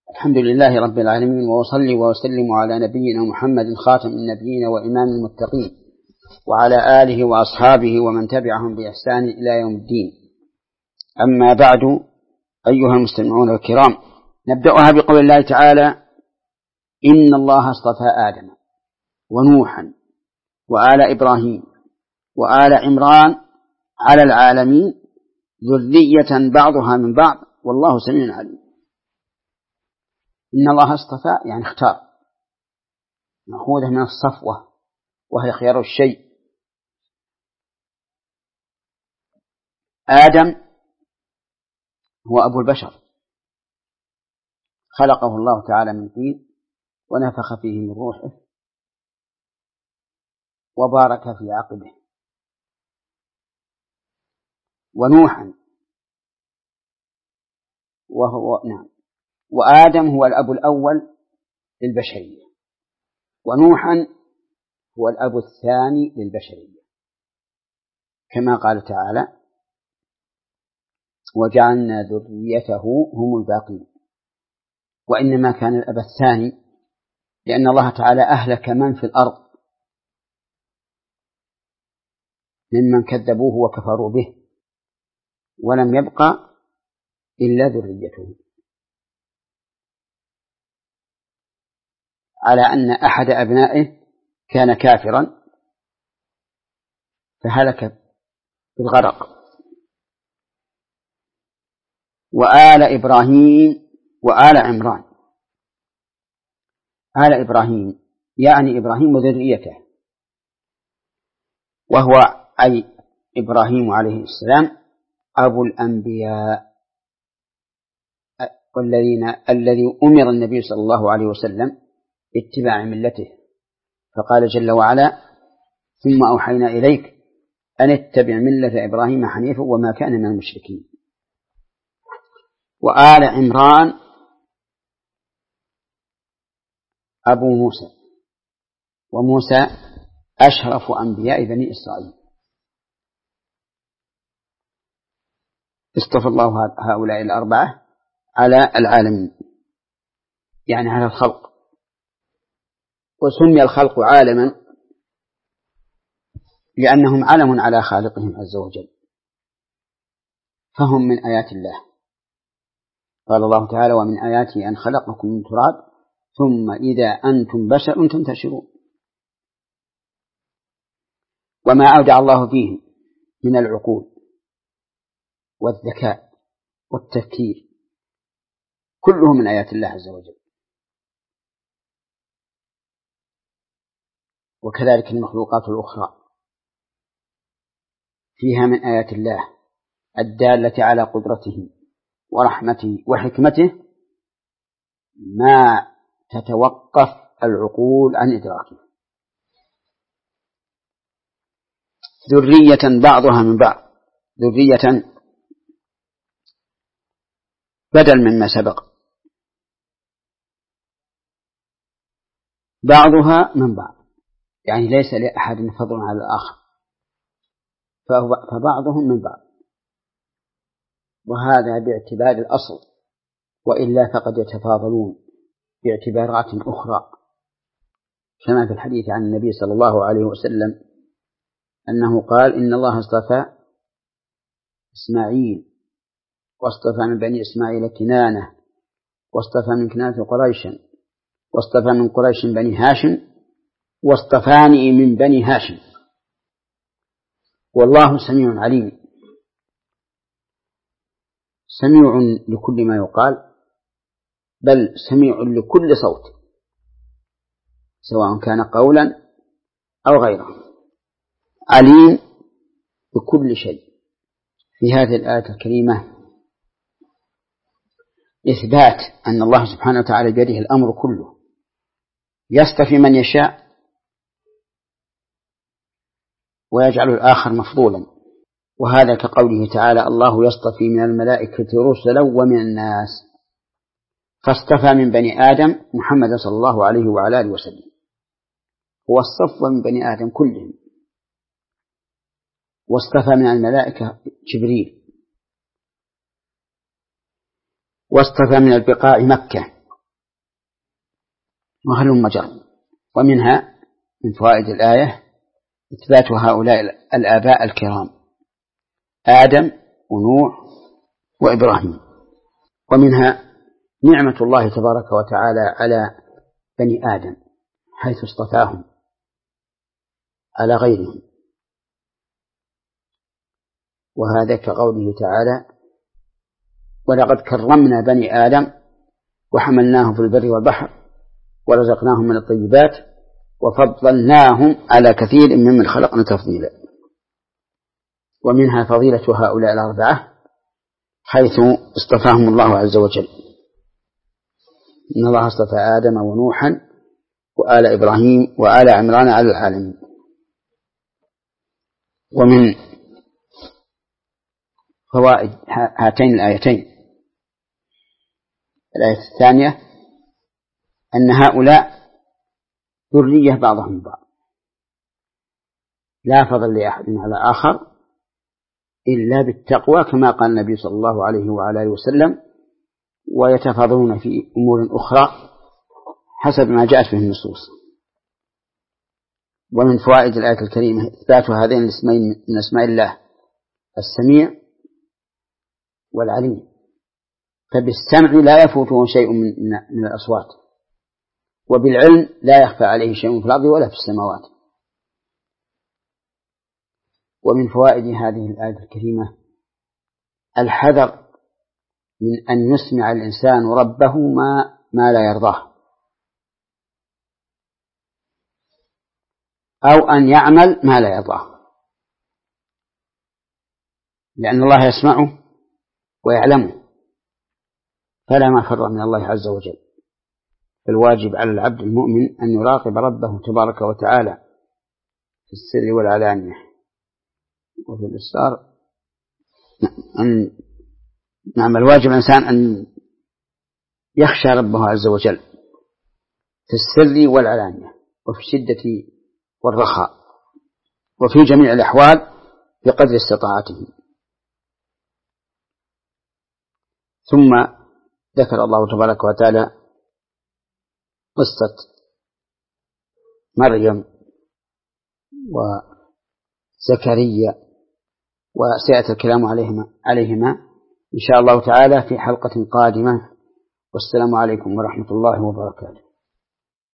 الحمد لله رب العالمين، وأصلي وأسلم على نبينا محمد خاتم النبيين وإمام المتقين، وعلى آله وأصحابه ومن تبعهم بإحسان إلى يوم الدين. أما بعد، أيها المستمعون الكرام، نبدأها بقول الله تعالى: إن الله اصطفى آدم ونوحا وآل إبراهيم وآل عمران على العالمين ذرية بعضها من بعض والله سميع عليم. إن الله اصطفى يعني اختار، مأخوذة من الصفوة وهي خيار الشيء. آدم هو أبو البشر، خلقه الله تعالى من طين ونفخ فيه من روحه وبارك في عقبه. ونوحا وآدم هو الأب الأول للبشرية، ونوحا هو الأب الثاني للبشرية، كما قال تعالى: وجعلنا ذريته هم الباقين. وإنما كان الأب الثاني لأن الله تعالى أهلك من في الأرض ممن كذبوه وكفروا به، ولم يبقى إلا ذريته، على أن أحد أبنائه كان كافرا فهلك بالغرق. وآل إبراهيم وآل عمران. آل إبراهيم يعني إبراهيم وذريته، وهو أي إبراهيم عليه السلام أبو الأنبياء الذي أمر النبي صلى الله عليه وسلم باتباع ملته، فقال جل وعلا: ثم أوحينا إليك أن اتبع ملة إبراهيم حنيفا وما كان من المشركين. وآل عمران أبو موسى، وموسى أشرف أنبياء بني إسرائيل. اصطفى الله هؤلاء الأربعة على العالمين، يعني على الخلق. وسمي الخلق عالما لأنهم علم على خالقهم عز وجل، فهم من آيات الله. قال الله تعالى: ومن آياته أن خلقكم من تراب ثم إذا أنتم بشر تنتشرون. وما أودع الله فيهم من العقول والذكاء والتفكير كله من آيات الله عز وجل. وكذلك المخلوقات الأخرى فيها من آيات الله الدالة على قدرته ورحمته وحكمته ما تتوقف العقول عن إدراكه. ذرية بعضها من بعض، ذرية بدل مما سبق، بعضها من بعض يعني ليس لأحد فضل على الآخر، فبعضهم من بعض، وهذا باعتبار الأصل، وإلا فقد يتفاضلون باعتبارات أخرى، كما في الحديث عن النبي صلى الله عليه وسلم أنه قال: إن الله اصطفى إسماعيل، واصطفى من بني إسماعيل كنانة، واصطفى من كنانة قريشا، واصطفى من قريش بني هاشم، واصطفاني من بني هاشم، والله سميع عليم. سميع لكل ما يقال، بل سميع لكل صوت سواء كان قولا أو غيره، عليم بكل شيء. في هذه الآية الكريمة إثبات أن الله سبحانه وتعالى بيده الأمر كله، يصطفي من يشاء ويجعل الآخر مفضولا، وهذا كقوله تعالى: الله يصطفي من الملائكة رسلا ومن الناس، فاصطفى من بني آدم محمد صلى الله عليه وعلى آله وسلم، هو الصفوة من بني آدم كلهم. واصطفى من الملائكة جبريل، واصطفى من البقاع مكة وهلم جر. ومنها من فوائد الآية إثبات هؤلاء الآباء الكرام آدم ونوح وإبراهيم. ومنها نعمة الله تبارك وتعالى على بني آدم حيث اصطفاهم على غيرهم، وهذا كقوله تعالى: ولقد كرمنا بني آدم وحملناهم في البر والبحر ورزقناهم من الطيبات وفضلناهم على كثير ممن خلقنا تفضيلا. ومنها فضيلة هؤلاء الأربعة حيث اصطفاهم الله عز وجل: إن الله اصطفى آدم ونوحا وآل إبراهيم وآل عمران على العالمين. ومن فوائد هاتين الآيتين الآية الثانية أن هؤلاء ذرية بعضهم بعض، لا فضل لأحد على آخر إلا بالتقوى كما قال النبي صلى الله عليه وعلى آله وسلم: ويتفاضلون في أمور أخرى حسب ما جاءت به النصوص. ومن فوائد الآية الكريمة إثبات هذين الاسمين من أسماء الله: السميع والعليم، فبالسمع لا يفوته شيء من الأصوات، وبالعلم لا يخفى عليه شيء في الأرض ولا في السماوات. ومن فوائد هذه الآية الكريمة الحذر من أن يسمع الإنسان ربه ما لا يرضاه، أو أن يعمل ما لا يرضاه، لأن الله يسمعه ويعلمه، فلا مفر من الله عز وجل. فالواجب على العبد المؤمن أن يراقب ربه تبارك وتعالى في السر والعلانية وفي الإسرار. الواجب الإنسان أن يخشى ربه عز وجل في السر والعلانية وفي الشدة والرخاء وفي جميع الأحوال بقدر استطاعته. ثم ذكر الله تبارك وتعالى قصة مريم وزكريا، وسيأتي الكلام عليهما إن شاء الله تعالى في حلقة قادمة. والسلام عليكم ورحمة الله وبركاته.